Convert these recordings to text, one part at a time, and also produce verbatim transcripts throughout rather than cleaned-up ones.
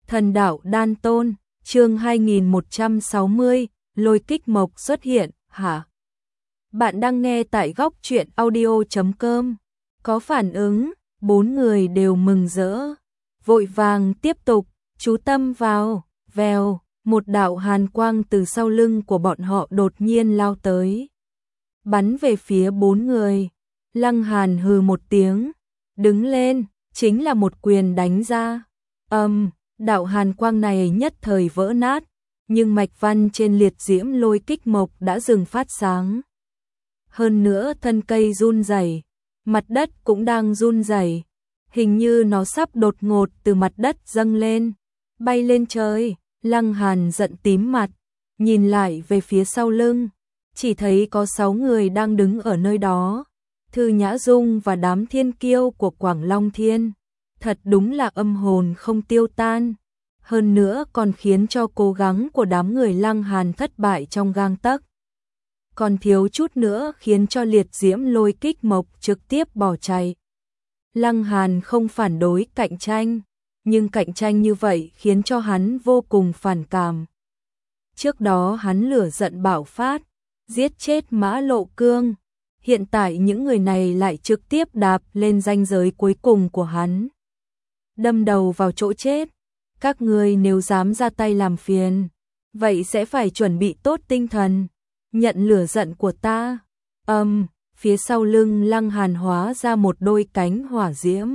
Thần đạo đan tôn, chương hai nghìn một trăm sáu mươi, lôi kích mộc xuất hiện, hả? Bạn đang nghe tại góc truyện audio chấm com. Có phản ứng, bốn người đều mừng rỡ. Vội vàng tiếp tục, chú tâm vào, vèo, một đạo hàn quang từ sau lưng của bọn họ đột nhiên lao tới. Bắn về phía bốn người. Lăng Hàn hừ một tiếng, đứng lên, chính là một quyền đánh ra. Âm, um, đạo hàn quang này nhất thời vỡ nát, nhưng mạch văn trên liệt diễm lôi kích mộc đã dừng phát sáng. Hơn nữa thân cây run rẩy, mặt đất cũng đang run rẩy, hình như nó sắp đột ngột từ mặt đất dâng lên, bay lên trời. Lăng Hàn giận tím mặt, nhìn lại về phía sau lưng, chỉ thấy có sáu người đang đứng ở nơi đó. Thư Nhã Dung và đám thiên kiêu của Quảng Long Thiên, thật đúng là âm hồn không tiêu tan, hơn nữa còn khiến cho cố gắng của đám người Lăng Hàn thất bại trong gang tấc. Còn thiếu chút nữa khiến cho liệt diễm lôi kích mộc trực tiếp bỏ chạy. Lăng Hàn không phản đối cạnh tranh, nhưng cạnh tranh như vậy khiến cho hắn vô cùng phản cảm. Trước đó hắn lửa giận bạo phát, giết chết Mã Lộ Cương. Hiện tại những người này lại trực tiếp đạp lên ranh giới cuối cùng của hắn. Đâm đầu vào chỗ chết. Các ngươi nếu dám ra tay làm phiền, vậy sẽ phải chuẩn bị tốt tinh thần, nhận lửa giận của ta. Âm, um, phía sau lưng Lăng Hàn hóa ra một đôi cánh hỏa diễm.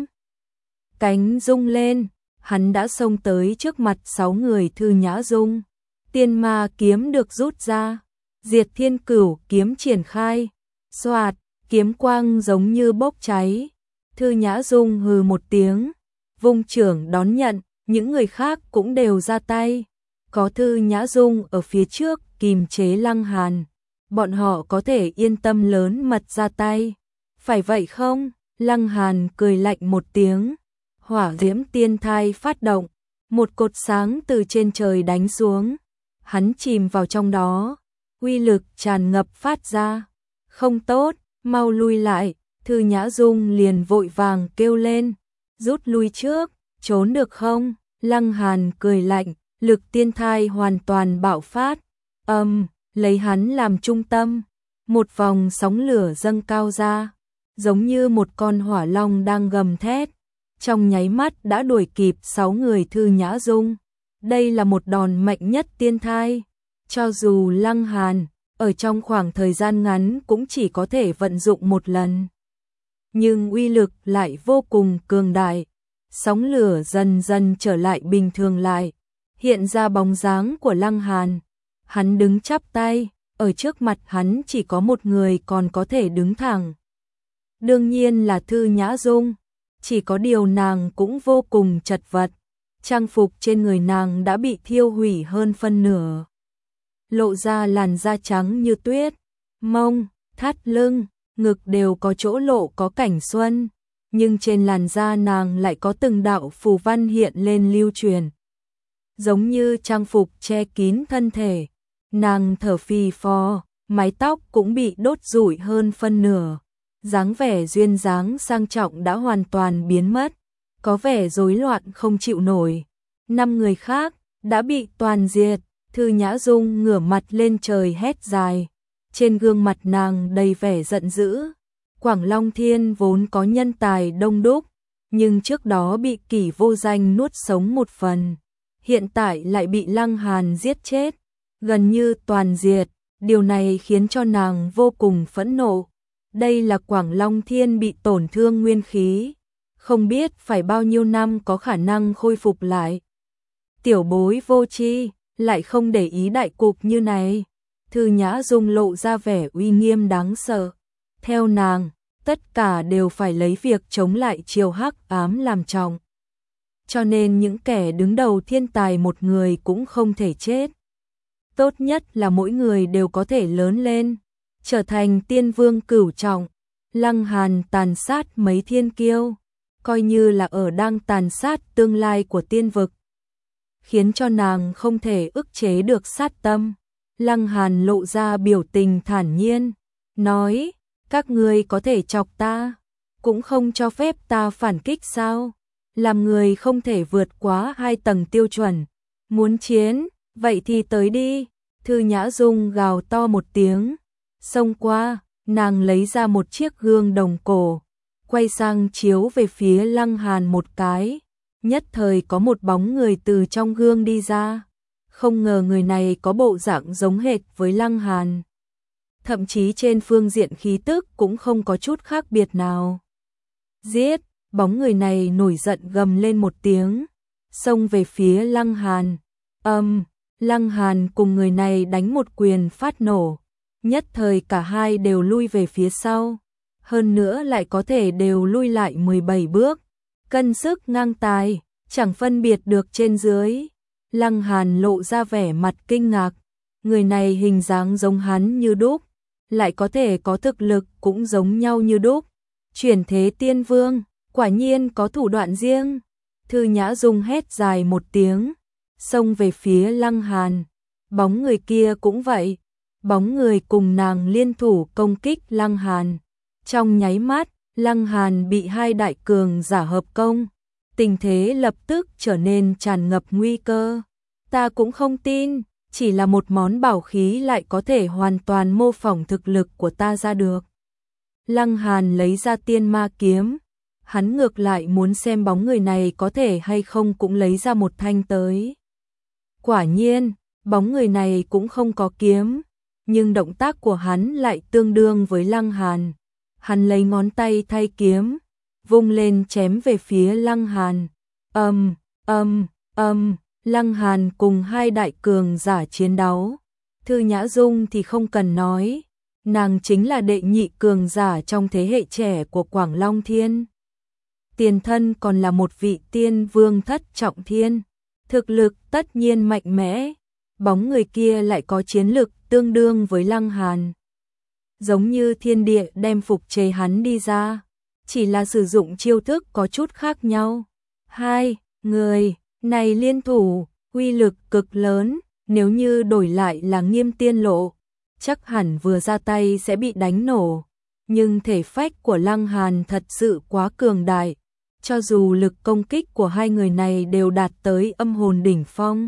Cánh rung lên, hắn đã xông tới trước mặt sáu người Thư Nhã Dung. Tiên ma kiếm được rút ra, Diệt Thiên Cửu kiếm triển khai. Xoạt, kiếm quang giống như bốc cháy. Thư Nhã Dung hừ một tiếng, vung trưởng đón nhận, những người khác cũng đều ra tay. Có Thư Nhã Dung ở phía trước kìm chế Lăng Hàn, bọn họ có thể yên tâm lớn mật ra tay. Phải vậy không? Lăng Hàn cười lạnh một tiếng, hỏa diễm tiên thai phát động, một cột sáng từ trên trời đánh xuống. Hắn chìm vào trong đó, uy lực tràn ngập phát ra. Không tốt, mau lui lại. Thư Nhã Dung liền vội vàng kêu lên, rút lui trước, trốn được không? Lăng Hàn cười lạnh, lực tiên thai hoàn toàn bạo phát. Âm, um, lấy hắn làm trung tâm, một vòng sóng lửa dâng cao ra, giống như một con hỏa long đang gầm thét. Trong nháy mắt đã đuổi kịp sáu người Thư Nhã Dung. Đây là một đòn mạnh nhất tiên thai. Cho dù Lăng Hàn ở trong khoảng thời gian ngắn cũng chỉ có thể vận dụng một lần, nhưng uy lực lại vô cùng cường đại. Sóng lửa dần dần trở lại bình thường lại, hiện ra bóng dáng của Lăng Hàn. Hắn đứng chắp tay, ở trước mặt hắn chỉ có một người còn có thể đứng thẳng. Đương nhiên là Thư Nhã Dung, chỉ có điều nàng cũng vô cùng chật vật. Trang phục trên người nàng đã bị thiêu hủy hơn phân nửa, lộ ra làn da trắng như tuyết, mông, thắt lưng, ngực đều có chỗ lộ có cảnh xuân, nhưng trên làn da nàng lại có từng đạo phù văn hiện lên lưu truyền, giống như trang phục che kín thân thể. Nàng thở phì phò, mái tóc cũng bị đốt rủi hơn phân nửa, dáng vẻ duyên dáng sang trọng đã hoàn toàn biến mất, có vẻ rối loạn không chịu nổi. Năm người khác đã bị toàn diệt. Thư Nhã Dung ngửa mặt lên trời hét dài, trên gương mặt nàng đầy vẻ giận dữ. Quảng Long Thiên vốn có nhân tài đông đúc, nhưng trước đó bị Kỷ Vô Danh nuốt sống một phần, hiện tại lại bị Lăng Hàn giết chết, gần như toàn diệt. Điều này khiến cho nàng vô cùng phẫn nộ. Đây là Quảng Long Thiên bị tổn thương nguyên khí, không biết phải bao nhiêu năm có khả năng khôi phục lại. Tiểu bối vô tri lại không để ý đại cục như này. Thư Nhã Dung lộ ra vẻ uy nghiêm đáng sợ. Theo nàng, tất cả đều phải lấy việc chống lại triều hắc ám làm trọng. Cho nên những kẻ đứng đầu thiên tài một người cũng không thể chết. Tốt nhất là mỗi người đều có thể lớn lên, trở thành tiên vương cửu trọng. Lăng Hàn tàn sát mấy thiên kiêu, coi như là ở đang tàn sát tương lai của tiên vực, khiến cho nàng không thể ức chế được sát tâm. Lăng Hàn lộ ra biểu tình thản nhiên, nói, các ngươi có thể chọc ta, cũng không cho phép ta phản kích sao? làm người không thể vượt quá hai tầng tiêu chuẩn. Muốn chiến, vậy thì tới đi. Thư Nhã Dung gào to một tiếng, xông qua, nàng lấy ra một chiếc gương đồng cổ, quay sang chiếu về phía Lăng Hàn một cái, nhất thời có một bóng người từ trong gương đi ra. Không ngờ người này có bộ dạng giống hệt với Lăng Hàn. Thậm chí trên phương diện khí tức cũng không có chút khác biệt nào. Giết, bóng người này nổi giận gầm lên một tiếng, xông về phía Lăng Hàn. Âm, um, Lăng Hàn cùng người này đánh một quyền phát nổ, nhất thời cả hai đều lui về phía sau, hơn nữa lại có thể đều lui lại mười bảy bước, cân sức ngang tài, chẳng phân biệt được trên dưới. Lăng Hàn lộ ra vẻ mặt kinh ngạc, người này hình dáng giống hắn như đúc, lại có thể có thực lực cũng giống nhau như đúc. Chuyển thế tiên vương, quả nhiên có thủ đoạn riêng. Thư Nhã Dung hét dài một tiếng, xông về phía Lăng Hàn. Bóng người kia cũng vậy, bóng người cùng nàng liên thủ công kích Lăng Hàn. Trong nháy mắt, Lăng Hàn bị hai đại cường giả hợp công, tình thế lập tức trở nên tràn ngập nguy cơ. Ta cũng không tin, chỉ là một món bảo khí lại có thể hoàn toàn mô phỏng thực lực của ta ra được. Lăng Hàn lấy ra tiên ma kiếm, hắn ngược lại muốn xem bóng người này có thể hay không cũng lấy ra một thanh tới. Quả nhiên, bóng người này cũng không có kiếm, nhưng động tác của hắn lại tương đương với Lăng Hàn. Hắn lấy ngón tay thay kiếm, vung lên chém về phía Lăng Hàn. Âm, âm, âm, Lăng Hàn cùng hai đại cường giả chiến đấu. Thư Nhã Dung thì không cần nói, nàng chính là đệ nhị cường giả trong thế hệ trẻ của Quảng Long Thiên. Tiền thân còn là một vị tiên vương thất trọng thiên, thực lực tất nhiên mạnh mẽ, bóng người kia lại có chiến lực tương đương với Lăng Hàn. Giống như thiên địa đem phục chế hắn đi ra, chỉ là sử dụng chiêu thức có chút khác nhau. Hai người này liên thủ, uy lực cực lớn, nếu như đổi lại là Nghiêm Tiên Lộ, chắc hẳn vừa ra tay sẽ bị đánh nổ. Nhưng thể phách của Lăng Hàn thật sự quá cường đại, cho dù lực công kích của hai người này đều đạt tới âm hồn đỉnh phong.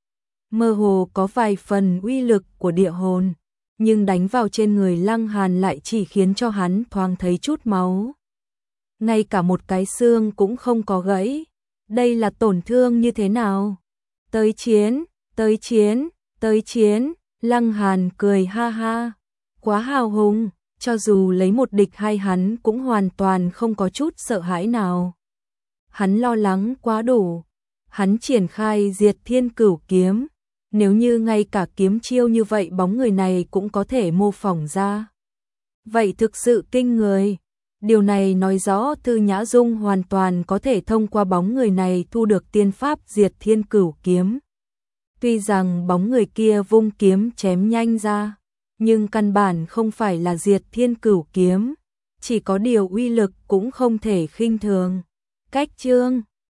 Mơ hồ có vài phần uy lực của địa hồn, nhưng đánh vào trên người Lăng Hàn lại chỉ khiến cho hắn thoáng thấy chút máu. Ngay cả một cái xương cũng không có gãy. Đây là tổn thương như thế nào? Tới chiến, tới chiến, tới chiến, Lăng Hàn cười ha ha. Quá hào hùng, cho dù lấy một địch hai hắn cũng hoàn toàn không có chút sợ hãi nào. Hắn lo lắng quá đủ. Hắn triển khai Diệt Thiên Cửu kiếm. Nếu như ngay cả kiếm chiêu như vậy bóng người này cũng có thể mô phỏng ra, vậy thực sự kinh người. Điều này nói rõ Thư Nhã Dung hoàn toàn có thể thông qua bóng người này thu được tiên pháp Diệt Thiên Cửu kiếm. Tuy rằng bóng người kia vung kiếm chém nhanh ra, nhưng căn bản không phải là Diệt Thiên Cửu kiếm, chỉ có điều uy lực cũng không thể khinh thường. Cách chương